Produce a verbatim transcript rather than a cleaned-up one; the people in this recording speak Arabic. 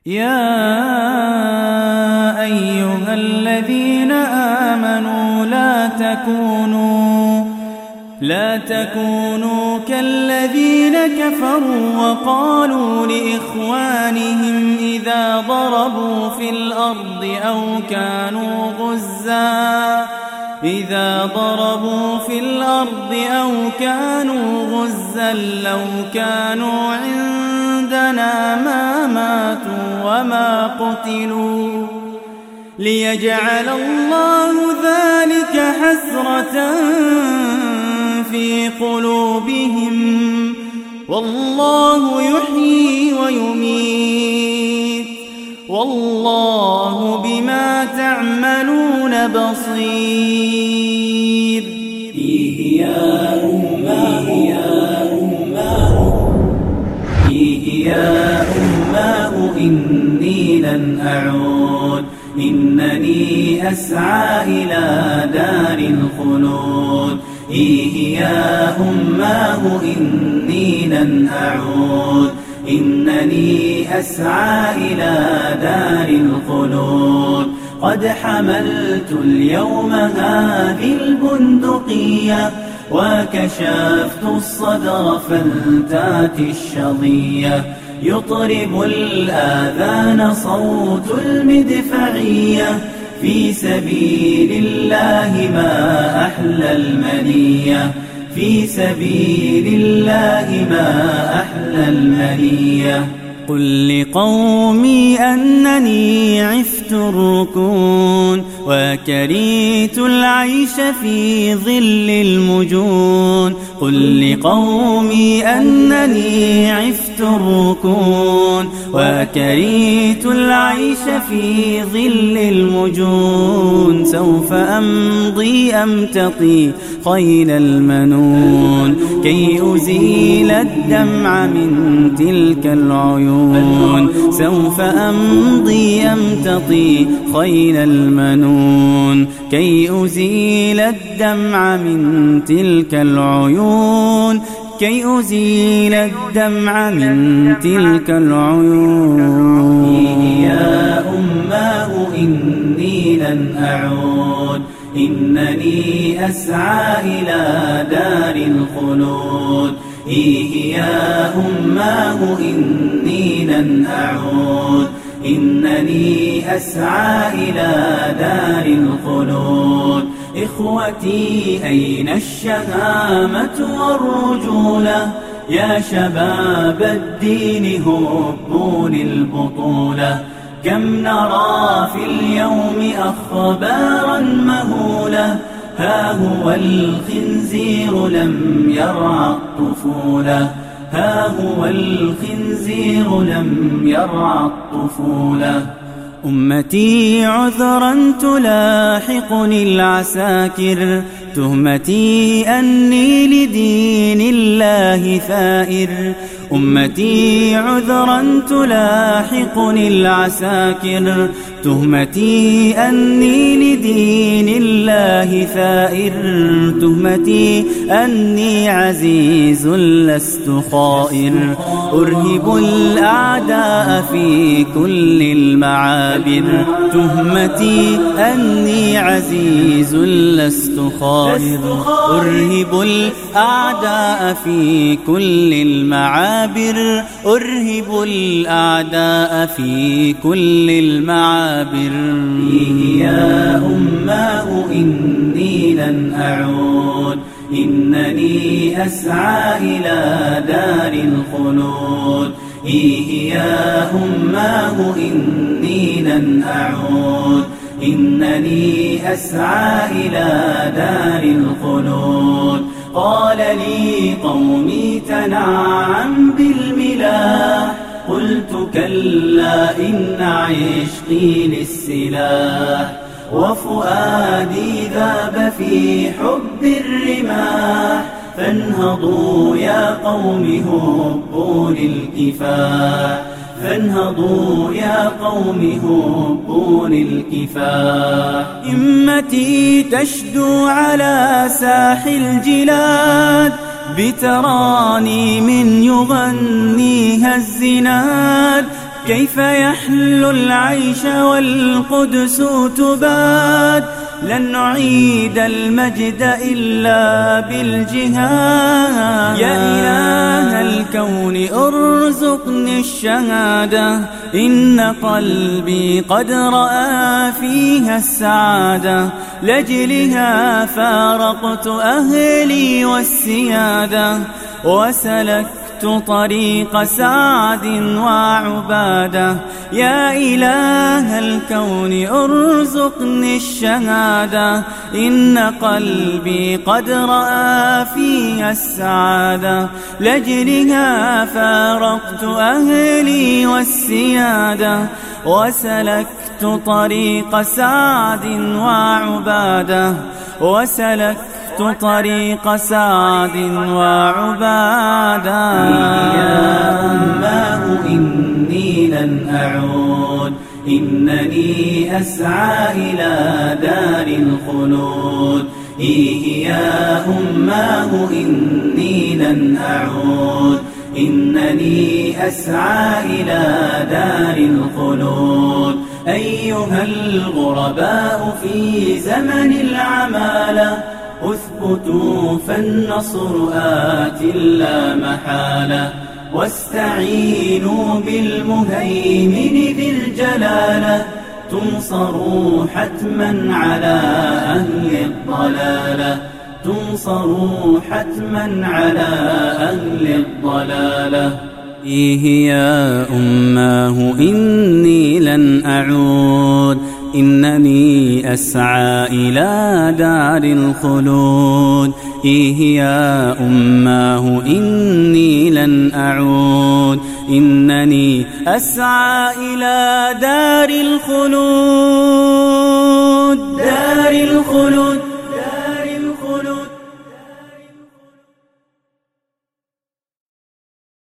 يا أيها الذين آمنوا لا تكونوا لا تكونوا كالذين كفروا وقالوا لإخوانهم إذا ضربوا في الأرض أو كانوا غزا إذا ضربوا في الأرض أو كانوا غزا لو كانوا عندنا ما ماتوا وما قتلوا ليجعل الله ذلك حسرة في قلوبهم والله يحيي ويميت والله بما تعملون بصير. فيه يا أماه يا أماه فيه يا أماه إني لن أعود إنني أسعى إلى دار الخلود. فيه يا أماه إني لن أعود إنني أسعى إلى دار الخلود. قد حملت اليوم هذه البندقية وكشفت الصدر فلتاتي الشظية يطرب الآذان صوت المدفعية في سبيل الله ما أحلى المنية في سبيل الله ما أحلى المنية. قل لقومي أنني عفت الركون وكرهت العيش في ظل المجون. قل لقومي أنني عفت الركون وكرهت العيش في ظل المجون. سوف أمضي أمتطي خيل المنون كي أزيل الدمع من تلك العيون. سوف أمضي أمتطي خيل المنون كي أزيل الدمع من تلك العيون كي أزيل الدمع من تلك العيون. فيه يا أماه إني لن أعود إنني أسعى إلى دار الخلود. فيه يا أماه إني لن أعود إنني أسعى إلى دار الخلود. إخوتي أين الشهامة والرجولة يا شباب الدين هبوا للبطولة. كم نرى في اليوم أخبارا مهولة ها هو الخنزير لم يرعى الطفولة ها هو الخنزير لم يرعى الطفولة. أمتي عذرا تلاحقني العساكر تهمتي أني لدين الله ثائر. أمتي عذرا تلاحقني العساكر تهمتي أني لدين الله ثائر. تهمتي أني عزيز لست خائر. أرهب الأعداء في كل المعابر. تهمتي أني عزيز لست خائر. أرهب الأعداء في كل المعابر. أرهب الأعداء في كل المعابر. فيه يا أماه إني لن أعود إنني أسعى إلى دار الخلود. فيه يا أماه إني لن أعود إنني أسعى إلى دار الخلود. قال لي قومي تنعم بالملاح قلت كلا إن عشقي للسلاح وفؤادي ذاب في حب الرماح. فانهضوا يا قوم هبوا للكفاح فانهضوا يا قوم هبوا للكفاح. همتي تشدو على ساح الجلاد بتراني من يغنيها الزناد كيف يحلو العيش والقدس تباد؟ لن نعيد المجد إلا بالجهاد. يا إله الكون ارزقني الشهادة، إن قلبي قد رأى فيها السعادة، لأجلها فارقت أهلي والسيادة، وسلكت طريق سعد وعبادة. يا إله الكون ارزقني الشهادة، إن قلبي قد رأى فيها السعادة، لأجلها فارقت أهلي والسيادة، وسلكت طريق سعد وعبادة، وسلكت طريق سعد وعبادة. يا أماه إني لن أعود، إنني أسعى إلى دار الخلود. إيه يا أماه إني لن أعود، إنني أسعى إلى دار الخلود. أيها الغرباء في زمن العمالة، اثبتوا فالنصر آت لا محالة، واستعينوا بالمهيمن ذي الجلالة، تنصروا حتما على أهل الضلالة، تنصروا حتما على أهل الضلالة. إيه يا أماه إني لن أعود، إنني أسعى إلى دار الخلود. إيه يا أماه إني لن أعود، إنني أسعى إلى دار الخلود. دار الخلود